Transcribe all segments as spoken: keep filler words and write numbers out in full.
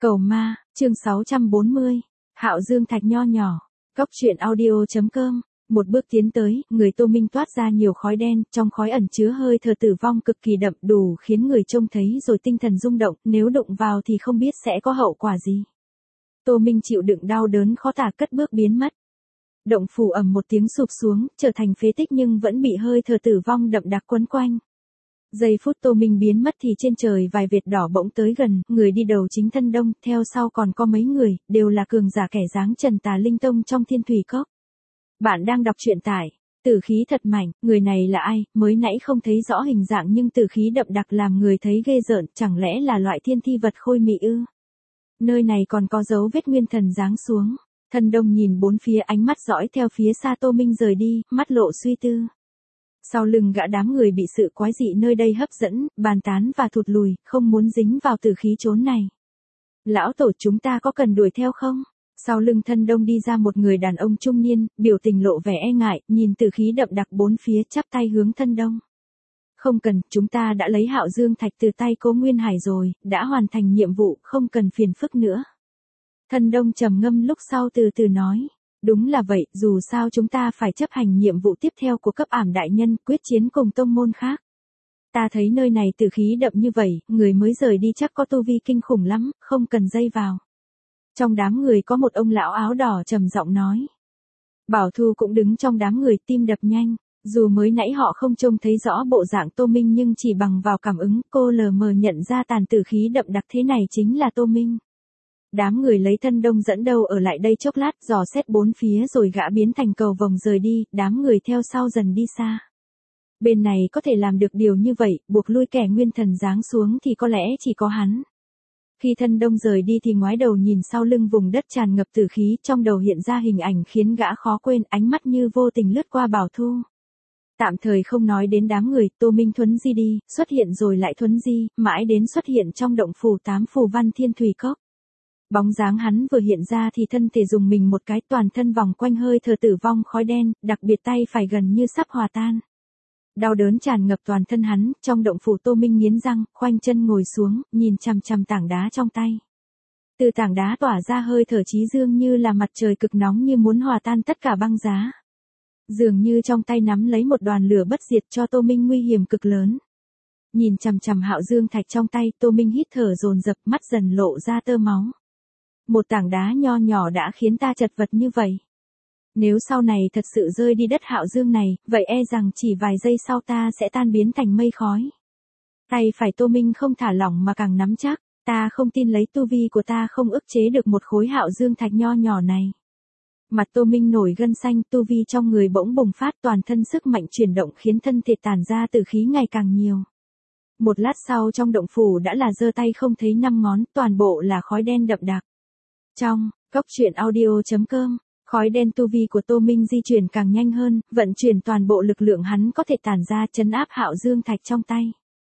Cầu ma, chương sáu trăm bốn mươi. Hạo Dương Thạch nho nhỏ. Cóc truyện audio.com. Một bước tiến tới, người Tô Minh toát ra nhiều khói đen, trong khói ẩn chứa hơi thở tử vong cực kỳ đậm, đủ khiến người trông thấy rồi tinh thần rung động, nếu đụng vào thì không biết sẽ có hậu quả gì. Tô Minh chịu đựng đau đớn khó tả cất bước biến mất. Động phủ ầm một tiếng sụp xuống, trở thành phế tích nhưng vẫn bị hơi thở tử vong đậm đặc quấn quanh. Giây phút Tô Minh biến mất thì trên trời vài vệt đỏ bỗng tới gần, người đi đầu chính Thân Đông, theo sau còn có mấy người, đều là cường giả kẻ dáng Trần Tà Linh Tông trong Thiên Thủy Cốc. Bạn đang đọc truyện tải, tử khí thật mạnh, người này là ai, mới nãy không thấy rõ hình dạng nhưng tử khí đậm đặc làm người thấy ghê rợn, chẳng lẽ là loại thiên thi vật khôi mị ư? Nơi này còn có dấu vết nguyên thần giáng xuống. Thân Đông nhìn bốn phía, ánh mắt dõi theo phía xa Tô Minh rời đi, mắt lộ suy tư. Sau lưng gã đám người bị sự quái dị nơi đây hấp dẫn, bàn tán và thụt lùi, không muốn dính vào tử khí chốn này. Lão tổ, chúng ta có cần đuổi theo không? Sau lưng Thân Đông đi ra một người đàn ông trung niên, biểu tình lộ vẻ e ngại, nhìn tử khí đậm đặc bốn phía, chắp tay hướng Thân Đông. Không cần, chúng ta đã lấy Hạo Dương Thạch từ tay Cố Nguyên Hải rồi, đã hoàn thành nhiệm vụ, không cần phiền phức nữa. Thân Đông trầm ngâm lúc sau từ từ nói. Đúng là vậy, dù sao chúng ta phải chấp hành nhiệm vụ tiếp theo của cấp ảm đại nhân, quyết chiến cùng tông môn khác. Ta thấy nơi này tử khí đậm như vậy, người mới rời đi chắc có tu vi kinh khủng lắm, không cần dây vào. Trong đám người có một ông lão áo đỏ trầm giọng nói. Bảo Thu cũng đứng trong đám người, tim đập nhanh, dù mới nãy họ không trông thấy rõ bộ dạng Tô Minh nhưng chỉ bằng vào cảm ứng, cô lờ mờ nhận ra tàn tử khí đậm đặc thế này chính là Tô Minh. Đám người lấy Thân Đông dẫn đầu ở lại đây chốc lát, dò xét bốn phía rồi gã biến thành cầu vồng rời đi, đám người theo sau dần đi xa. Bên này có thể làm được điều như vậy, buộc lui kẻ nguyên thần giáng xuống thì có lẽ chỉ có hắn. Khi Thân Đông rời đi thì ngoái đầu nhìn sau lưng vùng đất tràn ngập tử khí, trong đầu hiện ra hình ảnh khiến gã khó quên, ánh mắt như vô tình lướt qua Bảo Thu. Tạm thời không nói đến đám người, Tô Minh thuấn di đi, xuất hiện rồi lại thuấn di, mãi đến xuất hiện trong động phủ tám phù văn Thiên Thủy Cốc. Bóng dáng hắn vừa hiện ra thì thân thể dùng mình một cái, toàn thân vòng quanh hơi thở tử vong khói đen, đặc biệt tay phải gần như sắp hòa tan. Đau đớn tràn ngập toàn thân hắn, trong động phủ Tô Minh nghiến răng, khoanh chân ngồi xuống, nhìn chằm chằm tảng đá trong tay. Từ tảng đá tỏa ra hơi thở chí dương như là mặt trời cực nóng như muốn hòa tan tất cả băng giá. Dường như trong tay nắm lấy một đoàn lửa bất diệt cho Tô Minh nguy hiểm cực lớn. Nhìn chằm chằm Hạo Dương Thạch trong tay, Tô Minh hít thở dồn dập, mắt dần lộ ra tơ máu. Một tảng đá nho nhỏ đã khiến ta chật vật như vậy. Nếu sau này thật sự rơi đi đất Hạo Dương này, vậy e rằng chỉ vài giây sau ta sẽ tan biến thành mây khói. Tay phải Tô Minh không thả lỏng mà càng nắm chắc, ta không tin lấy tu vi của ta không ức chế được một khối Hạo Dương Thạch nho nhỏ này. Mặt Tô Minh nổi gân xanh, tu vi trong người bỗng bùng phát, toàn thân sức mạnh chuyển động khiến thân thể tản ra tử khí ngày càng nhiều. Một lát sau trong động phủ đã là giơ tay không thấy năm ngón, toàn bộ là khói đen đậm đặc. Trong Cóc truyện audio.com, khói đen tu vi của Tô Minh di chuyển càng nhanh hơn, vận chuyển toàn bộ lực lượng hắn có thể tản ra trấn áp Hạo Dương Thạch trong tay.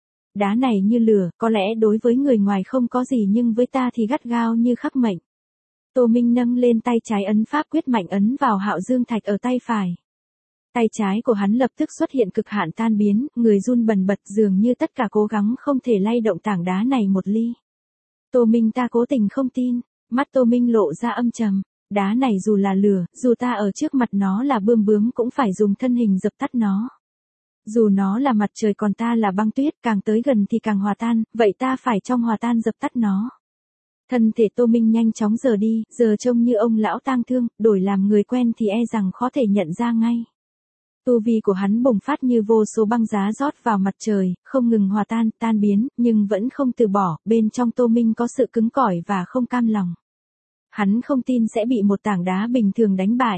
Đá này như lửa, có lẽ đối với người ngoài không có gì nhưng với ta thì gắt gao như khắc mệnh. Tô Minh nâng lên tay trái ấn pháp quyết mạnh ấn vào Hạo Dương Thạch ở tay phải. Tay trái của hắn lập tức xuất hiện cực hạn tan biến, người run bần bật dường như tất cả cố gắng không thể lay động tảng đá này một ly. Tô Minh, ta cố tình không tin. Mắt Tô Minh lộ ra âm trầm, đá này dù là lửa, dù ta ở trước mặt nó là bươm bướm cũng phải dùng thân hình dập tắt nó. Dù nó là mặt trời còn ta là băng tuyết, càng tới gần thì càng hòa tan, vậy ta phải trong hòa tan dập tắt nó. Thân thể Tô Minh nhanh chóng rời đi, giờ trông như ông lão tang thương, đổi làm người quen thì e rằng khó thể nhận ra ngay. Tu vi của hắn bùng phát như vô số băng giá rót vào mặt trời, không ngừng hòa tan, tan biến, nhưng vẫn không từ bỏ, bên trong Tô Minh có sự cứng cỏi và không cam lòng. Hắn không tin sẽ bị một tảng đá bình thường đánh bại.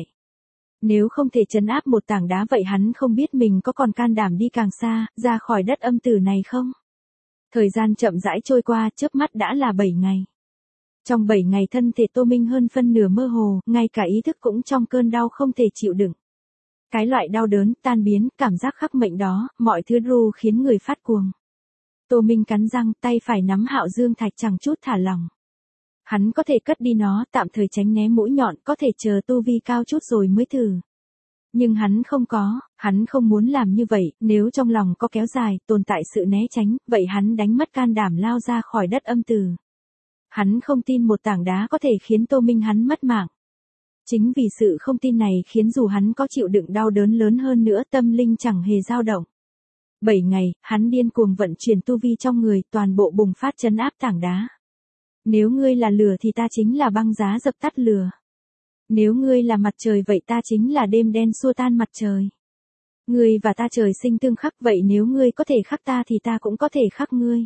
Nếu không thể trấn áp một tảng đá vậy hắn không biết mình có còn can đảm đi càng xa, ra khỏi đất âm tử này không? Thời gian chậm rãi trôi qua, chớp mắt đã là bảy ngày. Trong bảy ngày thân thể Tô Minh hơn phân nửa mơ hồ, ngay cả ý thức cũng trong cơn đau không thể chịu đựng. Cái loại đau đớn, tan biến, cảm giác khắc mệnh đó, mọi thứ ru khiến người phát cuồng. Tô Minh cắn răng, tay phải nắm Hạo Dương Thạch chẳng chút thả lỏng. Hắn có thể cất đi nó, tạm thời tránh né mũi nhọn, có thể chờ tu vi cao chút rồi mới thử. Nhưng hắn không có, hắn không muốn làm như vậy, nếu trong lòng có kéo dài, tồn tại sự né tránh, vậy hắn đánh mất can đảm lao ra khỏi đất âm tử. Hắn không tin một tảng đá có thể khiến Tô Minh hắn mất mạng. Chính vì sự không tin này khiến dù hắn có chịu đựng đau đớn lớn hơn nữa tâm linh chẳng hề dao động. Bảy ngày, hắn điên cuồng vận chuyển tu vi trong người, toàn bộ bùng phát trấn áp tảng đá. Nếu ngươi là lửa thì ta chính là băng giá dập tắt lửa. Nếu ngươi là mặt trời vậy ta chính là đêm đen xua tan mặt trời. Ngươi và ta trời sinh tương khắc vậy nếu ngươi có thể khắc ta thì ta cũng có thể khắc ngươi.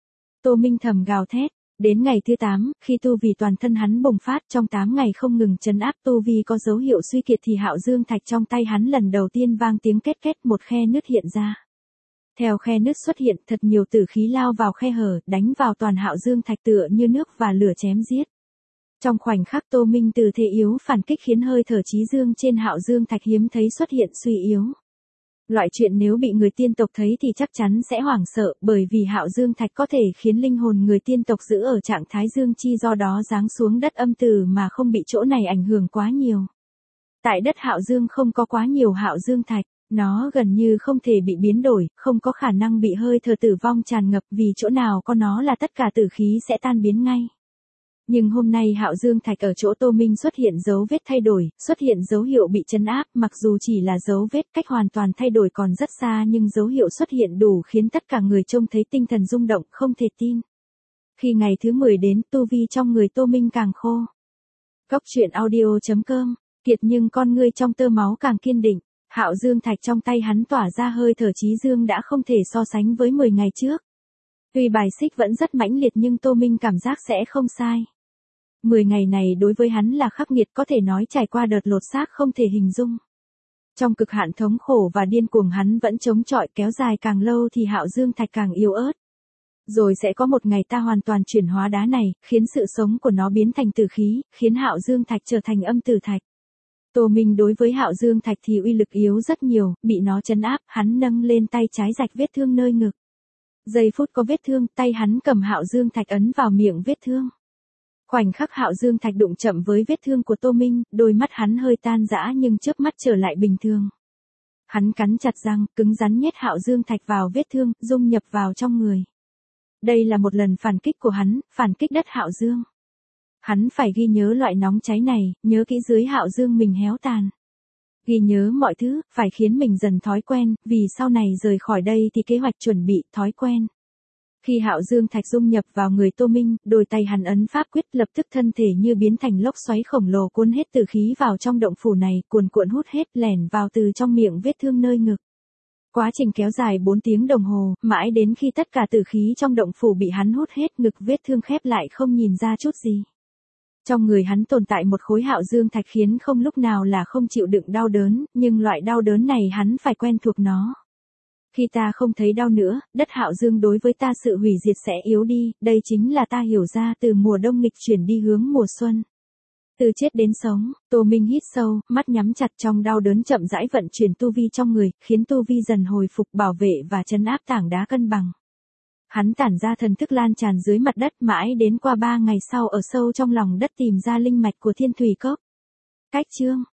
Tô Minh thầm gào thét. Đến ngày thứ tám, khi tu vi toàn thân hắn bùng phát trong tám ngày không ngừng trấn áp tu vi có dấu hiệu suy kiệt thì Hạo Dương Thạch trong tay hắn lần đầu tiên vang tiếng két két một khe nứt hiện ra. Theo khe nứt xuất hiện thật nhiều tử khí lao vào khe hở, đánh vào toàn Hạo Dương Thạch tựa như nước và lửa chém giết. Trong khoảnh khắc Tô Minh từ thế yếu phản kích khiến hơi thở chí dương trên Hạo Dương Thạch hiếm thấy xuất hiện suy yếu. Loại chuyện nếu bị người tiên tộc thấy thì chắc chắn sẽ hoảng sợ, bởi vì Hạo Dương Thạch có thể khiến linh hồn người tiên tộc giữ ở trạng thái dương chi do đó giáng xuống đất âm tử mà không bị chỗ này ảnh hưởng quá nhiều. Tại đất Hạo Dương không có quá nhiều Hạo Dương Thạch, nó gần như không thể bị biến đổi, không có khả năng bị hơi thở tử vong tràn ngập vì chỗ nào có nó là tất cả tử khí sẽ tan biến ngay. Nhưng hôm nay Hạo Dương Thạch ở chỗ Tô Minh xuất hiện dấu vết thay đổi, xuất hiện dấu hiệu bị trấn áp, mặc dù chỉ là dấu vết cách hoàn toàn thay đổi còn rất xa nhưng dấu hiệu xuất hiện đủ khiến tất cả người trông thấy tinh thần rung động, không thể tin. Khi ngày thứ mười đến, tu vi trong người Tô Minh càng khô. Cốc truyện audio chấm com, kiệt nhưng con ngươi trong tơ máu càng kiên định, Hạo Dương Thạch trong tay hắn tỏa ra hơi thở chí dương đã không thể so sánh với mười ngày trước. Tuy bài xích vẫn rất mãnh liệt nhưng Tô Minh cảm giác sẽ không sai. Mười ngày này đối với hắn là khắc nghiệt có thể nói trải qua đợt lột xác không thể hình dung. Trong cực hạn thống khổ và điên cuồng hắn vẫn chống chọi kéo dài càng lâu thì Hạo Dương Thạch càng yếu ớt. Rồi sẽ có một ngày ta hoàn toàn chuyển hóa đá này, khiến sự sống của nó biến thành tử khí, khiến Hạo Dương Thạch trở thành âm tử thạch. Tô Minh đối với Hạo Dương Thạch thì uy lực yếu rất nhiều, bị nó trấn áp, hắn nâng lên tay trái rạch vết thương nơi ngực. Giây phút có vết thương, tay hắn cầm Hạo Dương Thạch ấn vào miệng vết thương. Khoảnh khắc Hạo Dương Thạch đụng chậm với vết thương của Tô Minh, đôi mắt hắn hơi tan rã nhưng chớp mắt trở lại bình thường. Hắn cắn chặt răng, cứng rắn nhét Hạo Dương Thạch vào vết thương, dung nhập vào trong người. Đây là một lần phản kích của hắn, phản kích đất Hạo Dương. Hắn phải ghi nhớ loại nóng cháy này, nhớ kỹ dưới Hạo Dương mình héo tàn. Ghi nhớ mọi thứ, phải khiến mình dần thói quen, vì sau này rời khỏi đây thì kế hoạch chuẩn bị, thói quen. Khi Hạo Dương Thạch dung nhập vào người Tô Minh, đôi tay hắn ấn pháp quyết lập tức thân thể như biến thành lốc xoáy khổng lồ cuốn hết tử khí vào trong động phủ này, cuồn cuộn hút hết lẻn vào từ trong miệng vết thương nơi ngực. Quá trình kéo dài bốn tiếng đồng hồ, mãi đến khi tất cả tử khí trong động phủ bị hắn hút hết ngực vết thương khép lại không nhìn ra chút gì. Trong người hắn tồn tại một khối Hạo Dương Thạch khiến không lúc nào là không chịu đựng đau đớn, nhưng loại đau đớn này hắn phải quen thuộc nó. Khi ta không thấy đau nữa, đất Hạo Dương đối với ta sự hủy diệt sẽ yếu đi, đây chính là ta hiểu ra từ mùa đông nghịch chuyển đi hướng mùa xuân. Từ chết đến sống, Tô Minh hít sâu, mắt nhắm chặt trong đau đớn chậm rãi vận chuyển tu vi trong người, khiến tu vi dần hồi phục bảo vệ và trấn áp tảng đá cân bằng. Hắn tản ra thần thức lan tràn dưới mặt đất mãi đến qua ba ngày sau ở sâu trong lòng đất tìm ra linh mạch của Thiên Thủy Cốc. Cách chương